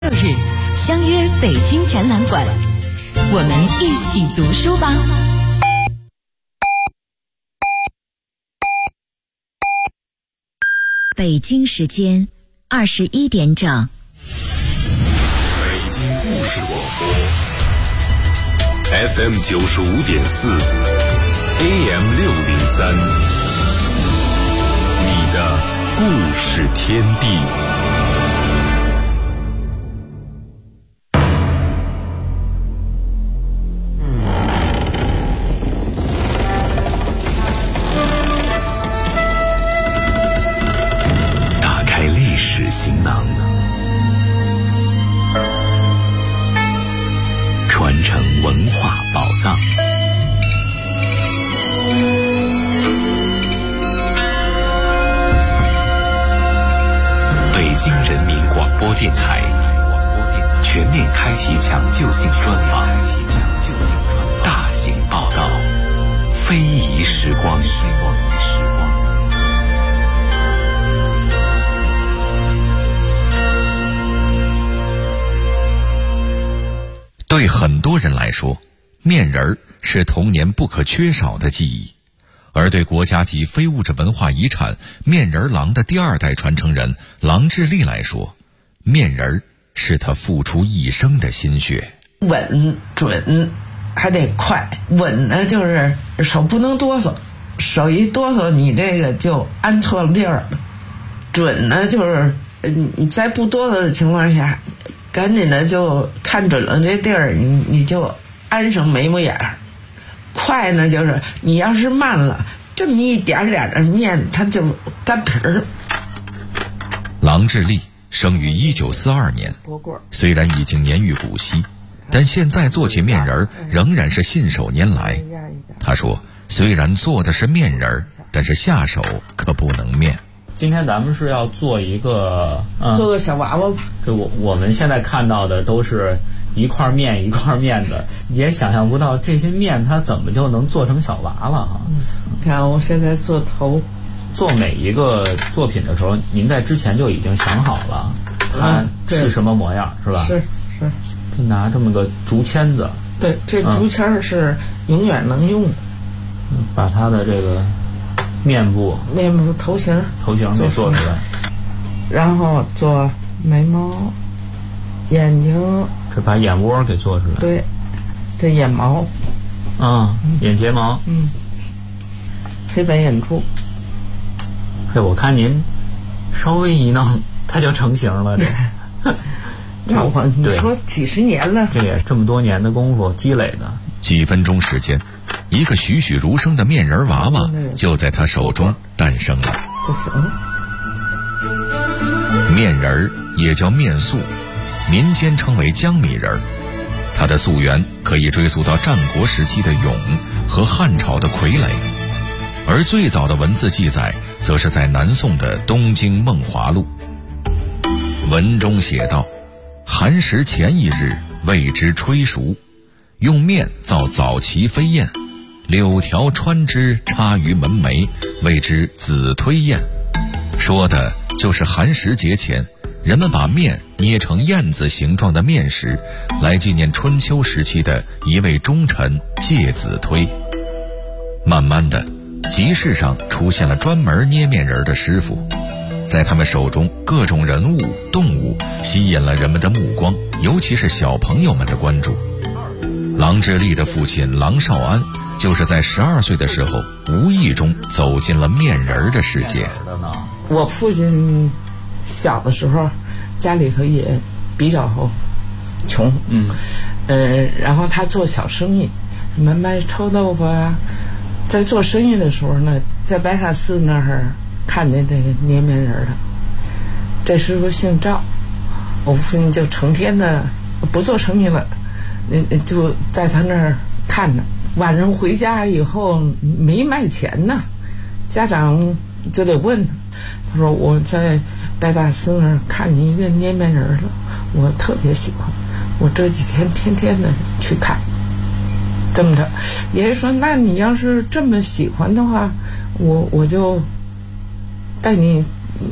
6日相约北京展览馆，我们一起读书吧。 北京时间21点整。 北京故事广播 FM 95.4 AM 603，你的故事天地。行囊，传承文化宝藏。北京人民广播电台全面开启抢救性专访，大型报道，非遗时光。对很多人来说，面人儿是童年不可缺少的记忆，而对国家级非物质文化遗产面人郎的第2代传承人郎志立来说，面人儿是他付出一生的心血。 稳准还得快，稳呢就是手不能哆嗦，手一哆嗦你这个就安错了地儿了。准呢就是你在不哆嗦的情况下，赶紧的就看准了这地儿，你就安上眉毛眼儿。快呢就是你要是慢了，这么一点点的面它就干皮儿了。 郎志立生于1942年，虽然已经年逾古稀，但现在做起面人仍然是信手拈来。他说，虽然做的是面人，但是下手可不能面。 今天咱们是要做一个做个小娃娃吧。 这我们现在看到的都是一块面一块面的，也想象不到这些面它怎么就能做成小娃娃哈。 看我现在做头， 做每一个作品的时候，您在之前就已经想好了它是什么模样，是吧？ 是。 就拿这么个竹签子， 对，这竹签是永远能用的。 把它的这个面部头型给做出来， 然后做眉毛、眼睛， 这把眼窝给做出来。 对，这眼毛眼睫毛， 黑白眼珠。 嘿，我看您稍微一弄它就成型了。 你说几十年了， 这也是这么多年的功夫积累的。 几分钟时间，一个栩栩如生的面人娃娃就在他手中诞生了。面人也叫面塑，民间称为江米人，它的溯源可以追溯到战国时期的俑和汉朝的傀儡，而最早的文字记载则是在南宋的《东京梦华录》。文中写道，寒食前一日谓之炊熟，用面造早期飞燕，柳条穿之插于门楣，谓之子推燕。说的就是寒食节前，人们把面捏成燕子形状的面食，来纪念春秋时期的一位忠臣介子推。慢慢的，集市上出现了专门捏面人的师傅，在他们手中，各种人物、动物吸引了人们的目光，尤其是小朋友们的关注。郎志立的父亲郎少安就是在12岁的时候无意中走进了面人的世界。 我父亲小的时候家里头也比较穷，然后他做小生意，什么卖臭豆腐啊。在做生意的时候呢，在白塔寺那儿看见这个捏面人的，这师傅姓赵，我父亲就成天的不做生意了，就在他那儿看着。晚上回家以后没卖钱呢，家长就得问他说我在白塔寺那儿看见一个捏面人了，我特别喜欢，我这几天天天的去看。这么着，爷爷说那你要是这么喜欢的话，我就带你找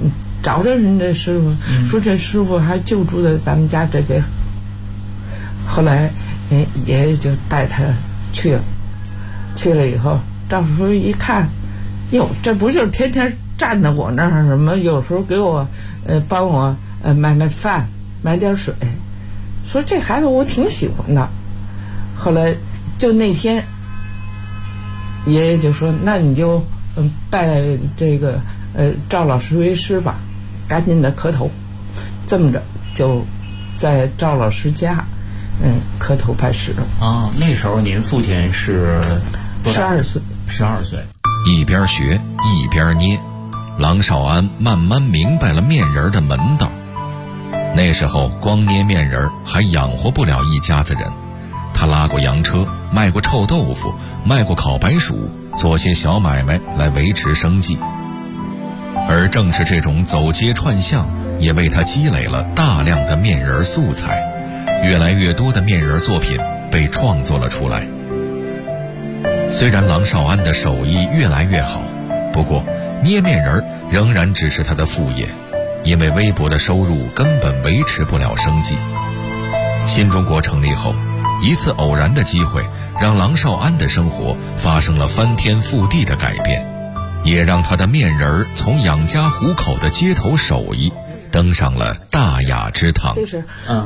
找着人这师傅，说这师傅还就住在咱们家这边。后来爷爷就带他去了，去了以后，赵叔叔一看，哟，这不就是天天站在我那儿什么？有时候给我帮我买饭，买点水，说这孩子我挺喜欢的。后来就那天，爷爷就说：“那你就拜这个赵老师为师吧，赶紧的磕头。”这么着就在赵老师家磕头拜师了。 哦，那时候您父亲是 12岁。 12岁， 一边学一边捏，郎少安慢慢明白了面人的门道。那时候光捏面人还养活不了一家子人，他拉过洋车，卖过臭豆腐，卖过烤白薯，做些小买卖来维持生计。而正是这种走街串巷，也为他积累了大量的面人素材，越来越多的面人作品被创作了出来。虽然郎少安的手艺越来越好，不过捏面人仍然只是他的副业，因为微薄的收入根本维持不了生计。新中国成立后，一次偶然的机会让郎少安的生活发生了翻天覆地的改变，也让他的面人从养家糊口的街头手艺登上了大雅之堂。 就是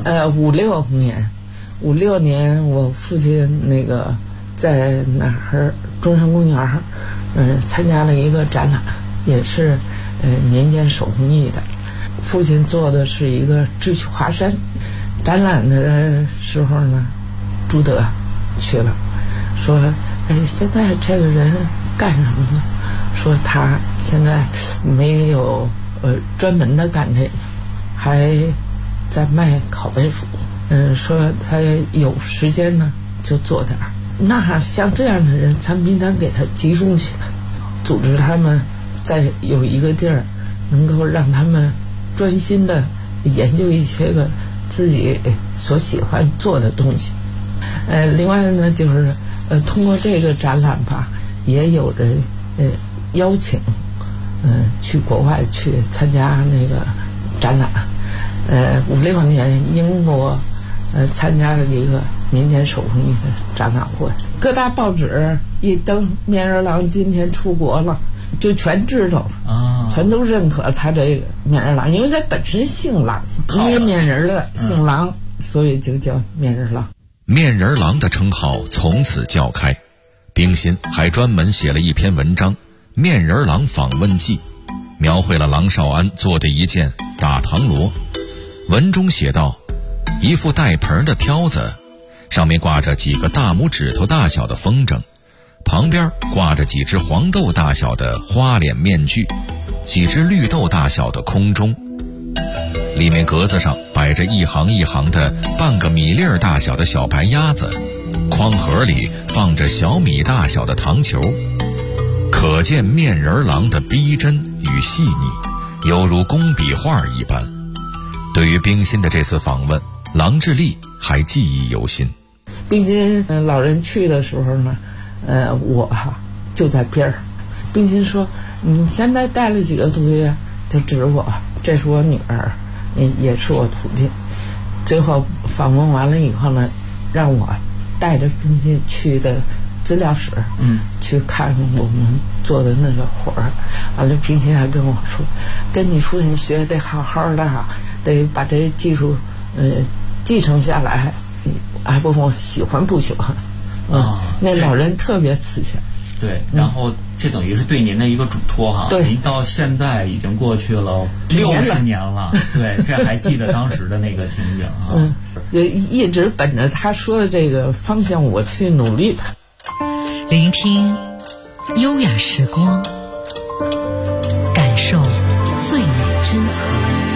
56年我父亲那个在哪儿中山公园参加了一个展览，也是民间手工艺的。父亲做的是一个智取华山，展览的时候呢，朱德去了，说现在这个人干什么呢？说他现在没有专门的干这个，还在卖烤白薯。说他有时间呢就做点儿。那像这样的人，咱们应当给他集中起来，组织他们在有一个地儿，能够让他们专心的研究一些个自己所喜欢做的东西。另外呢，就是通过这个展览吧，也有人邀请去国外去参加那个展览。56年英国参加了一个民间手工艺的展览会，各大报纸一登面人郎今天出国了，就全知道了，全都认可他这个面人郎，因为他本身姓郎，捏面人的姓郎，所以就叫面人郎。 面人郎的称号从此叫开，冰心还专门写了一篇文章《面人郎访问记》，描绘了郎少安做的一件打堂锣。文中写道，一副带盆的挑子，上面挂着几个大拇指头大小的风筝，旁边挂着几只黄豆大小的花脸面具，几只绿豆大小的空钟，里面格子上摆着一行一行的半个米粒儿大小的小白鸭子，筐盒里放着小米大小的糖球，可见面人郎的逼真与细腻，犹如工笔画一般。对于冰心的这次访问，郎志立还记忆犹新。 冰心老人去的时候呢，我就在边儿。冰心说：“你现在带了几个徒弟？”就指我，这是我女儿，也是我徒弟。最后访问完了以后呢，让我带着冰心去的资料室，去看我们做的那个活儿。完了，冰心还跟我说：“跟你父亲学得好好的哈，得把这技术继承下来。”还问我喜欢不喜欢？那老人特别慈祥。 对，然后这等于是对您的一个嘱托哈。 对， 您到现在已经过去了60年了。对，这还记得当时的那个情景啊。 一直本着他说的这个方向我去努力吧。 聆听优雅时光，感受最美珍藏。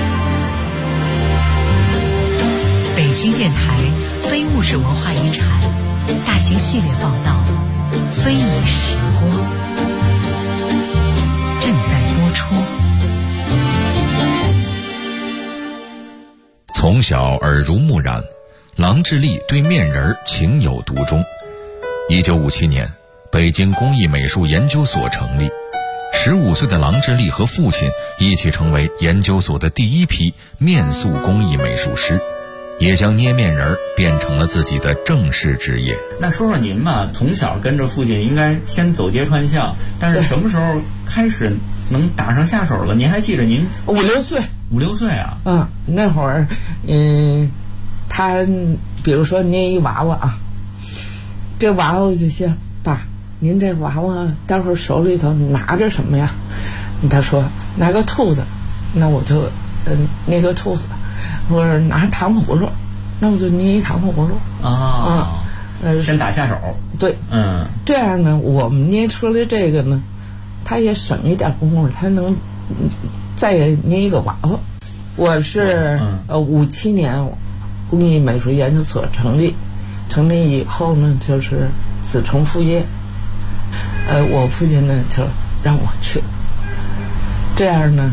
北京电台非物质文化遗产大型系列报道《非遗时光》正在播出。 从小耳濡目染，郎志立对面人情有独钟。1957年，北京工艺美术研究所成立， 15岁的郎志立和父亲一起成为研究所的第一批面塑工艺美术师，也将捏面人变成了自己的正式职业。 那说说您吧，从小跟着父亲应该先走街串巷，但是什么时候开始能打上下手了？您还记得您 5、6岁 ？5、6岁啊？ 那会儿，他比如说捏一娃娃啊，这娃娃就说：“爸，您这娃娃待会儿手里头拿着什么呀？”他说：“拿个兔子。”那我就捏个兔子。或者拿糖葫芦，那我就捏一糖葫芦先打下手。 对，这样呢，我们捏出来这个呢，他也省一点功夫，他能再捏一个娃娃。我是57年工艺美术研究所成立以后呢，就是子承父业。我父亲呢就让我去，这样呢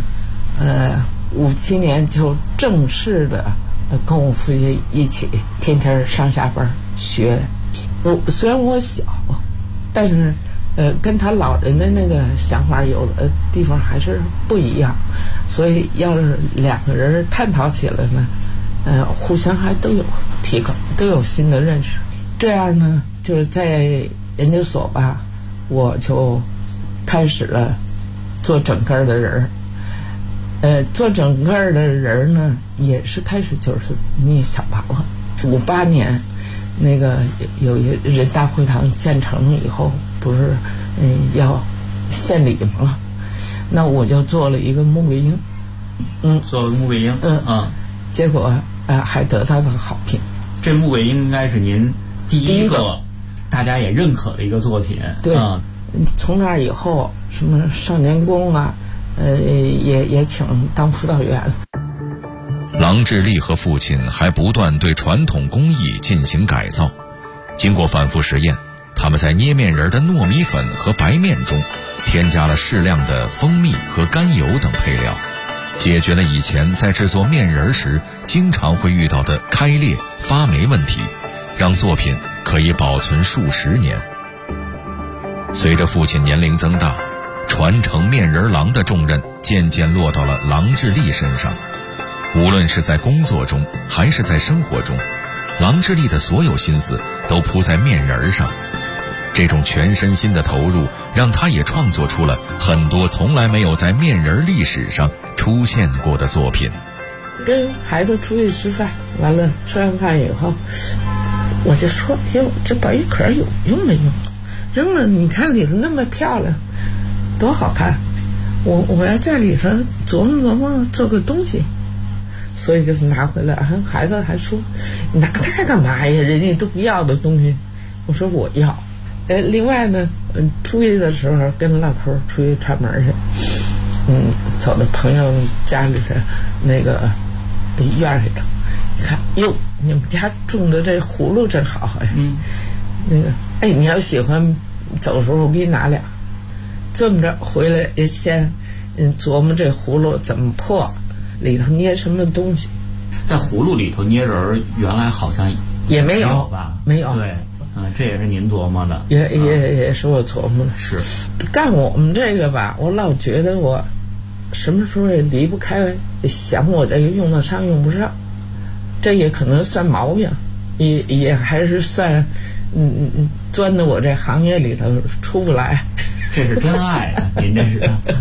，57年就正式的跟我父亲一起天天上下班学。虽然我小，但是跟他老人的那个想法有的地方还是不一样，所以要是2个人探讨起来呢，互相还都有提高，都有新的认识。这样呢，就是在研究所吧，我就开始了做整个的人。做整个的人呢，也是开始就是捏小娃娃。58年，那个有一人大会堂建成以后，不是要献礼吗？那我就做了一个穆桂英， 做了穆桂英， 结果还得到了好评。 这穆桂英应该是您第一个大家也认可的一个作品。 对，从那以后，什么少年宫啊。也请当辅导员。 郎志立和父亲还不断对传统工艺进行改造，经过反复实验，他们在捏面人的糯米粉和白面中添加了适量的蜂蜜和甘油等配料，解决了以前在制作面人时经常会遇到的开裂发霉问题，让作品可以保存数十年。随着父亲年龄增大，传承面人郎的重任渐渐落到了郎志立身上。无论是在工作中还是在生活中，郎志立的所有心思都扑在面人上。这种全身心的投入，让他也创作出了很多从来没有在面人历史上出现过的作品。 跟孩子出去吃饭，完了吃完饭以后，我就说：“哟，这宝玉壳有用没用？扔了，你看里头那么漂亮。多好看！我要在里头琢磨琢磨做个东西，所以就拿回来。孩子还说：“你拿它干嘛呀？人家都不要的东西。”我说：“我要。”另外呢，出去的时候跟老头出去串门去，走到朋友家里的那个院里头，一看，哟，你们家种的这葫芦真好呀！那个，你要喜欢，走的时候我给你拿俩。这么着回来也先琢磨这葫芦怎么破，里头捏什么东西。 在葫芦里头捏人，原来好像也没有吧？ 没有。 对，这也是您琢磨的。 也是我琢磨的。 是干我们这个吧，我老觉得我什么时候也离不开想我这个用得上用不上，这也可能算毛病，也还是算钻到我这行业里头出不来。 这是真爱啊！您这是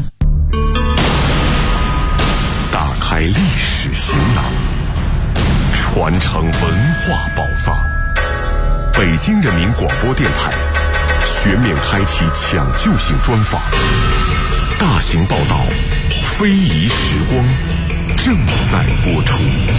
打开历史行囊，传承文化宝藏。北京人民广播电台全面开启抢救性专访，大型报道《非遗时光》正在播出。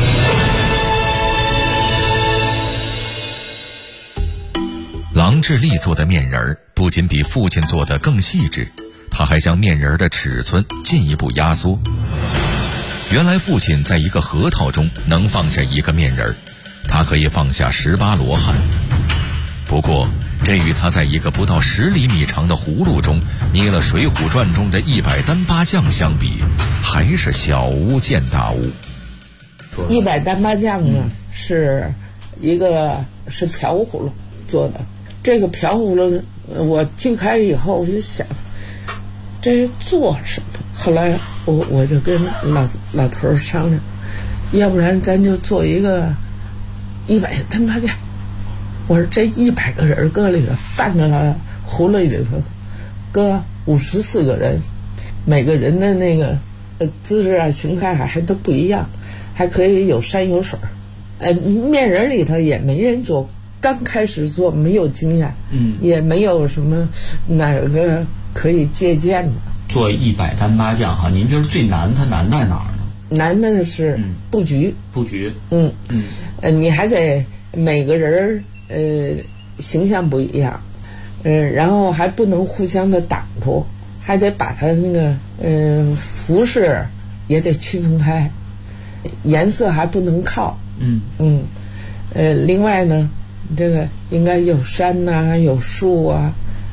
郎志立做的面人不仅比父亲做的更细致，他还将面人的尺寸进一步压缩。原来父亲在一个核桃中能放下一个面人，他可以放下18罗汉。不过这与他在一个不到10厘米长的葫芦中捏了《水浒传》中的100单八将相比，还是小巫见大巫。 100单八将呢，是一个是瓢葫芦做的。这个瓢葫芦我锯开以后，我就想， 这做什么？后来我就跟老头儿商量，要不然咱就做一个100他妈家。我说这100个人搁里头，半个葫芦里头搁54个人，每个人的那个姿势啊、形态还都不一样，还可以有山有水。面人里头也没人做，刚开始做没有经验，也没有什么哪个可以借鉴的。 做100单八将哈，您觉得最难，它难在哪儿呢？ 难的是布局。你还得每个人形象不一样，然后还不能互相的挡住，还得把它那个服饰也得区分开，颜色还不能靠。另外呢，这个应该有山呐、有树啊，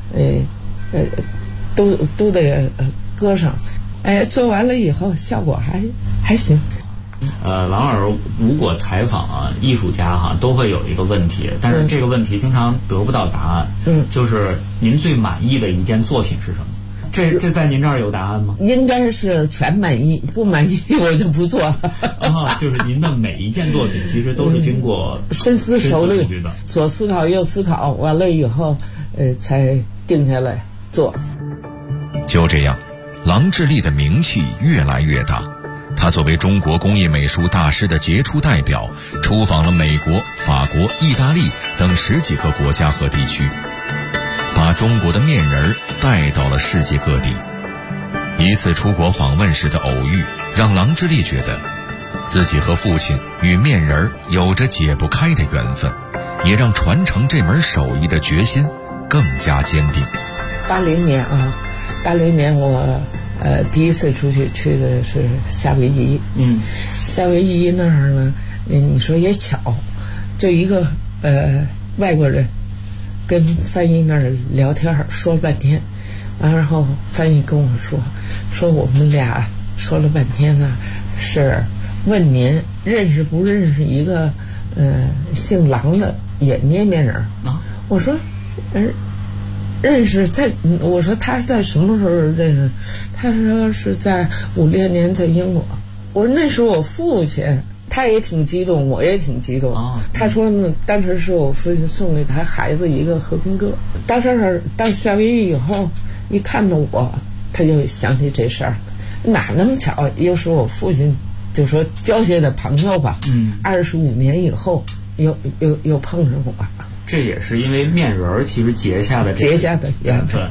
都得搁上。做完了以后效果还行。 郎老师，如果采访艺术家都会有一个问题，但是这个问题经常得不到答案。就是您最满意的一件作品是什么？这在您这儿有答案吗？ 应该是全满意，不满意我就不做了。 就是您的每一件作品其实都是经过深思熟虑的，左思考右思考，完了以后才定下来做。 就这样，郎智丽的名气越来越大。他作为中国工艺美术大师的杰出代表，出访了美国、法国、意大利等10几个国家和地区，把中国的面人带到了世界各地。一次出国访问时的偶遇，让郎智丽觉得自己和父亲与面人有着解不开的缘分，也让传承这门手艺的决心更加坚定。 80年我第一次出去的是夏威夷。夏威夷那儿呢，你说也巧，就一个外国人跟翻译那儿聊天说了半天，然后翻译跟我说我们俩说了半天呢，是问您认识不认识一个姓郎的也捏面人啊？我说认识，我说他在什么时候认识？他说是在56年在英国。我说那是我父亲，他也挺激动，我也挺激动。他说呢，当时是我父亲送给他孩子一个和平鸽。到夏威夷以后，一看到我，他就想起这事儿，哪那么巧，又是我父亲，就说交些的朋友吧。25年以后，又碰上我。 这也是因为面人其实结下的缘分。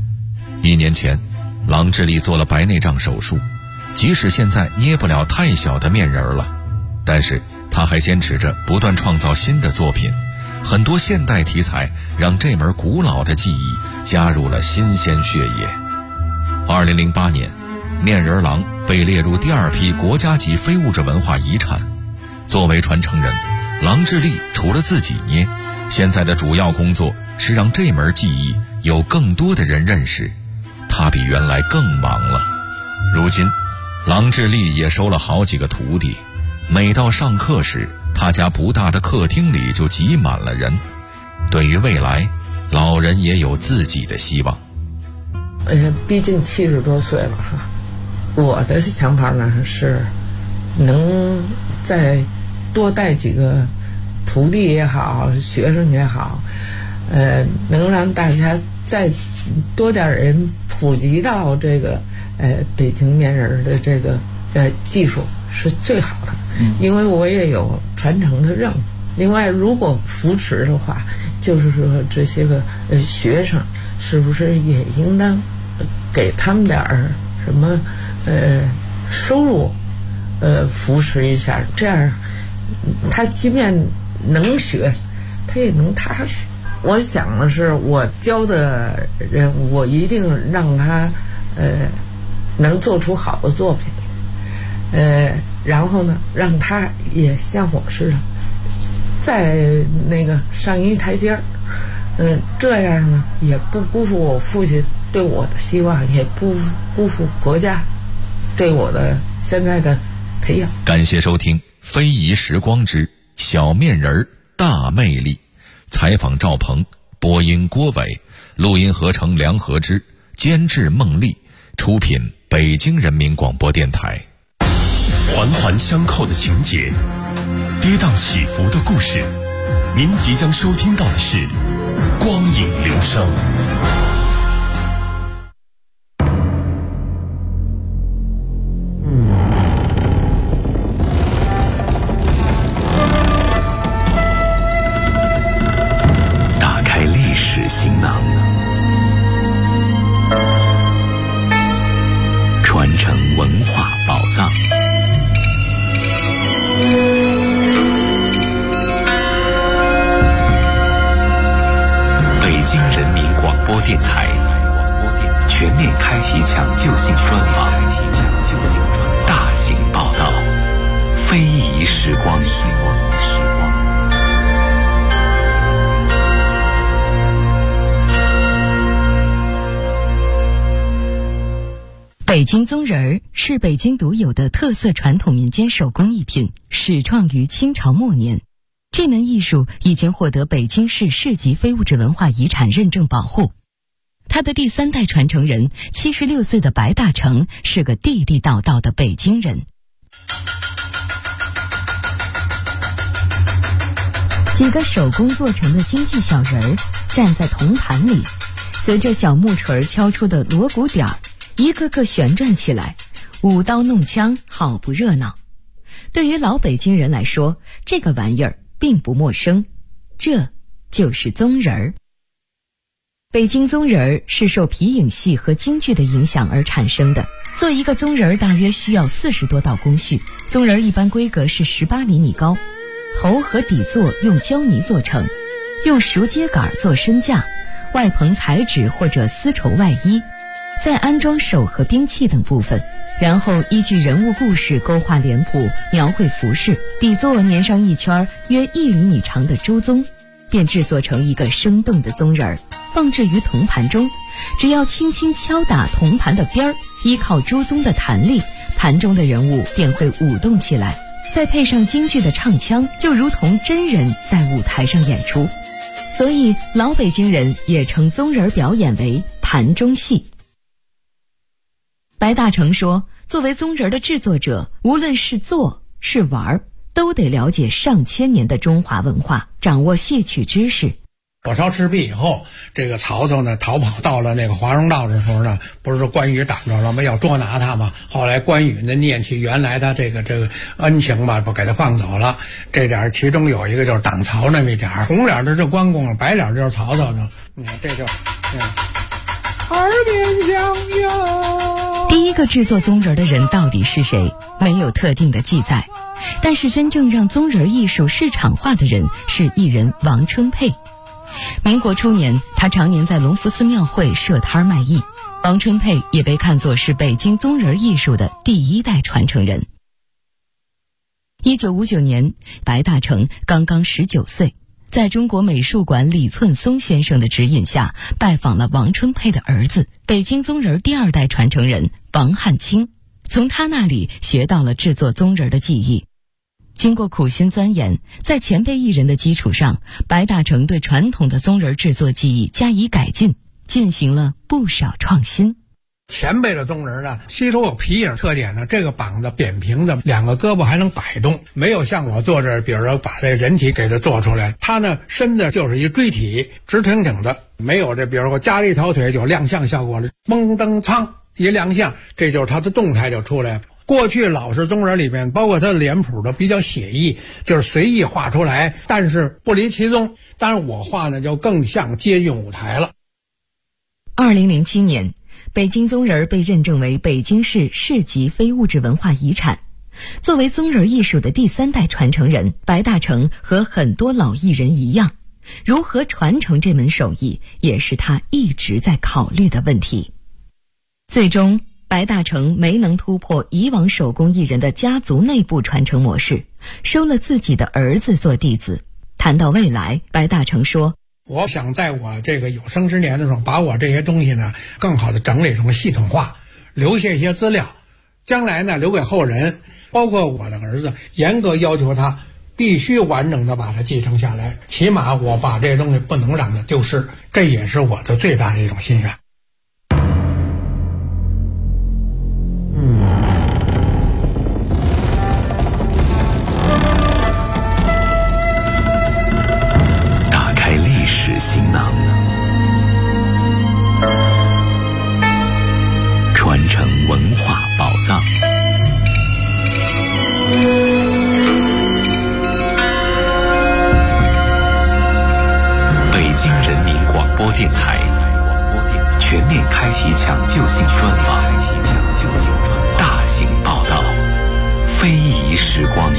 1年前，郎智丽做了白内障手术，即使现在捏不了太小的面人了，但是他还坚持着不断创造新的作品。很多现代题材让这门古老的技艺加入了新鲜血液。2008年，面人郎被列入第2批国家级非物质文化遗产。作为传承人，郎智丽除了自己捏，现在的主要工作是让这门技艺有更多的人认识。他比原来更忙了。如今，郎智丽也收了好几个徒弟，每到上课时，他家不大的客厅里就挤满了人。对于未来，老人也有自己的希望。 毕竟70多岁了哈，我的想法呢是，能再多带几个徒弟也好，学生也好，能让大家再多点人普及到这个北京面人的这个技术是最好的。因为我也有传承的任务。另外，如果扶持的话，就是说这些个学生是不是也应当给他们点什么收入扶持一下，这样他即便能学，他也能踏实。我想的是，我教的人，我一定让他能做出好的作品，然后呢，让他也像我似的，再那个上一台阶儿，这样呢，也不辜负我父亲对我的希望，也不辜负国家对我的现在的培养。 感谢收听《非遗时光之小面人大魅力》，采访赵鹏，播音郭伟，录音合成梁和之，监制孟丽， 出品北京人民广播电台。 环环相扣的情节，跌宕起伏的故事，您即将收听到的是光影流声。打开历史行囊，传承文化宝藏。北京人民广播电台全面开启抢救性专访，大型报道，非遗时光。 北京宗人儿是北京独有的特色传统民间手工艺品，始创于清朝末年。这门艺术已经获得北京市市级非物质文化遗产认证保护。他的第3代传承人76岁的白大成是个地地道道的北京人。几个手工做成的京剧小人儿站在铜盘里，随着小木锤敲出的锣鼓点儿，一个个旋转起来，舞刀弄枪，好不热闹。对于老北京人来说，这个玩意儿并不陌生，这就是宗人儿。北京宗人儿是受皮影戏和京剧的影响而产生的。做一个宗人儿大约需要40多道工序，宗人儿一般规格是18厘米高，头和底座用胶泥做成，用熟秸秆做身架，外棚彩纸或者丝绸外衣，再安装手和兵器等部分，然后依据人物故事勾画脸谱，描绘服饰，底座粘上一圈约1厘米长的朱宗，便制作成一个生动的宗人儿，放置于铜盘中。只要轻轻敲打铜盘的边儿，依靠朱宗的弹力，盘中的人物便会舞动起来，再配上京剧的唱腔，就如同真人在舞台上演出。所以老北京人也称宗人表演为盘中戏。白大成说，作为宗人的制作者，无论是做是玩，都得了解上千年的中华文化，掌握戏曲知识。 火烧赤壁以后，这个曹操呢逃跑到了那个华容道的时候呢，不是关羽挡着了吗？要捉拿他嘛。后来关羽呢念起原来的这个恩情吧，不给他放走了。这点其中有一个就是挡曹那么一点，红脸的是关公，白脸就是曹操呢。你看这就耳边响哟。 第一个制作宗人的人到底是谁？没有特定的记载，但是真正让宗人艺术市场化的人是艺人王春佩。民国初年，他常年在隆福寺庙会设摊卖艺。王春佩也被看作是北京宗人艺术的第1代传承人。1959年，白大成刚刚19岁，在中国美术馆李寸松先生的指引下，拜访了王春佩的儿子，北京宗人第2代传承人王汉卿，从他那里学到了制作宗人的技艺。经过苦心钻研，在前辈艺人的基础上，白大成对传统的宗人制作技艺加以改进，进行了不少创新。 前辈的宗人呢，吸收有皮影特点呢，这个膀子扁平的，2个胳膊还能摆动，没有像我做这，比如说把这人体给它做出来，他呢身子就是一锥体，直挺挺的，没有这，比如说加了一条腿就亮相效果了，嘣噔苍一亮相，这就是他的动态就出来了。过去老式宗人里面，包括他的脸谱都比较写意，就是随意画出来，但是不离其宗。当然我画呢就更像接近舞台了。 2007年，北京宗人被认证为北京市市级非物质文化遗产。作为宗人艺术的第3代传承人，白大成和很多老艺人一样，如何传承这门手艺，也是他一直在考虑的问题。最终，白大成没能突破以往手工艺人的家族内部传承模式，收了自己的儿子做弟子。谈到未来，白大成说， 我想在我这个有生之年的时候，把我这些东西呢更好的整理成系统化，留下一些资料，将来呢留给后人，包括我的儿子，严格要求他必须完整的把它继承下来，起码我把这些东西不能让它丢失，这也是我的最大的一种心愿。 电台全面开启抢救性专访，大型报道，非遗时光。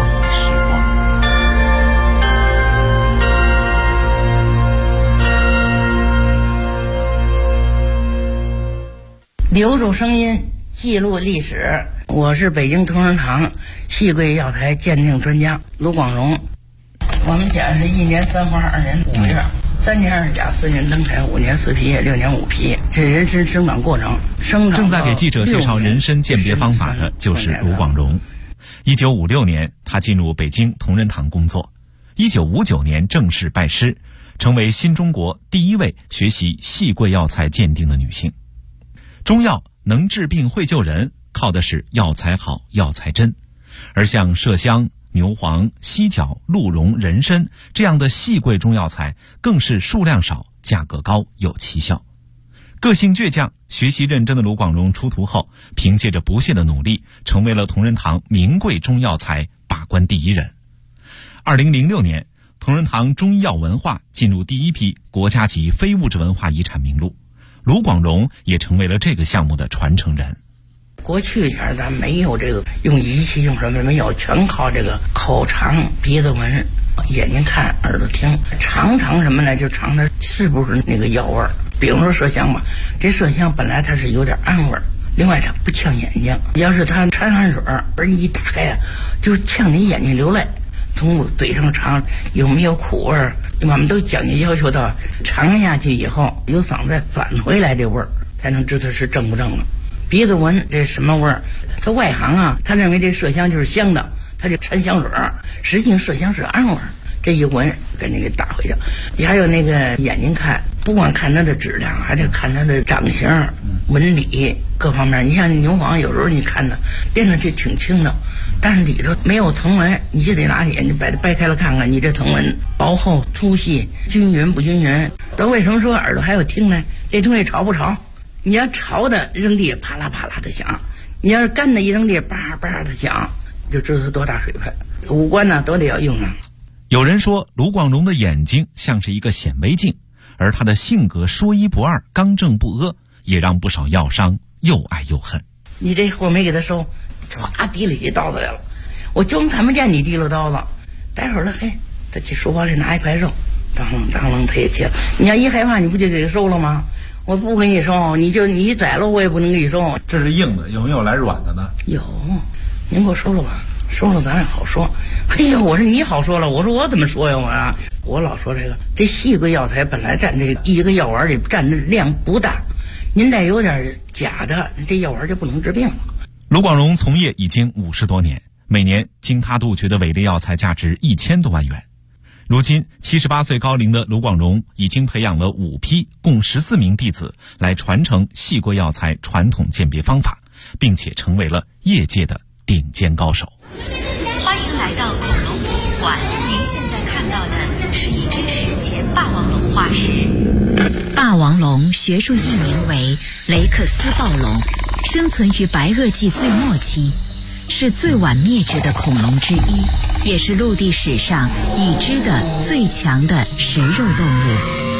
留住声音，记录历史。我是北京同仁堂细桂药材鉴定专家卢广荣。我们家是1年3花2年5月，3年2甲4年登台5年4皮6年5皮，这人参生长过程。 正在给记者介绍人参鉴别方法的就是卢广荣。1956年，他进入北京同仁堂工作。1959年正式拜师，成为新中国第1位学习细桂药材鉴定的女性。中药能治病会救人，靠的是药材好药材真，而像麝香、牛黄、犀角、鹿茸、人参这样的细桂中药材更是数量少、价格高、有奇效。个性倔强、学习认真的卢广荣出徒后，凭借着不懈的努力，成为了同仁堂名贵中药材把关第1人。2006年，同仁堂中医药文化进入第1批国家级非物质文化遗产名录，卢广荣也成为了这个项目的传承人。 过去前咱没有这个用仪器用什么没有，全靠这个口尝、鼻子闻、眼睛看、耳朵听，尝什么呢？就尝它是不是那个药味儿。比如说麝香吧，这麝香本来它是有点氨味儿，另外它不呛眼睛。要是它掺汗水，而你一打开啊，就呛你眼睛流泪。从嘴上尝有没有苦味儿，我们都讲究要求到尝下去以后有嗓子再返回来这味儿，才能知道是正不正了。鼻子闻这什么味儿？他外行啊，他认为这麝香就是香的，他就掺香水，实际上麝香是氨味儿。这一闻给那个打回去。还有那个眼睛看，不光看它的质量，还得看它的长形、纹理各方面。你像牛黄，有时候你看它练的就挺轻的，但是里头没有藤纹，你就得拿眼睛把它掰开了看看，你这藤纹薄厚、粗细、均匀不均匀。那为什么说耳朵还有听呢？这东西潮不潮？你要潮的扔地啪啦啪啦的响，你要是干的一扔地叭叭的响，就知道它多大水分。五官呢都得要用上。 有人说卢广荣的眼睛像是一个显微镜，而他的性格说一不二、刚正不阿，也让不少药商又爱又恨。 你这货没给他收，唰提里刀子来了，我就他们见你提了刀子，待会儿了，嘿，他去书包里拿一块肉，当啷他也切了。你要一害怕，你不就给他收了吗？我不给你收，你宰了我也不能给你收。 这是硬的，有没有来软的呢？ 有，您给我收了吧，收了咱也好说。嘿呀，我说你好说了，我说我怎么说呀我老说这细桂药材本来占这一个药丸里占的量不大，您再有点假的，这药丸就不能治病了。 卢广荣从业已经50多年，每年经他杜绝的伪劣药材价值1000多万元。如今78岁高龄的卢广荣已经培养了5批共14名弟子来传承细桂药材传统鉴别方法，并且成为了业界的顶尖高手。 欢迎来到恐龙博物馆，您现在看到的是一只史前霸王龙化石。霸王龙学术译名为雷克斯暴龙，生存于白垩纪最末期，是最晚灭绝的恐龙之一，也是陆地史上已知的最强的食肉动物。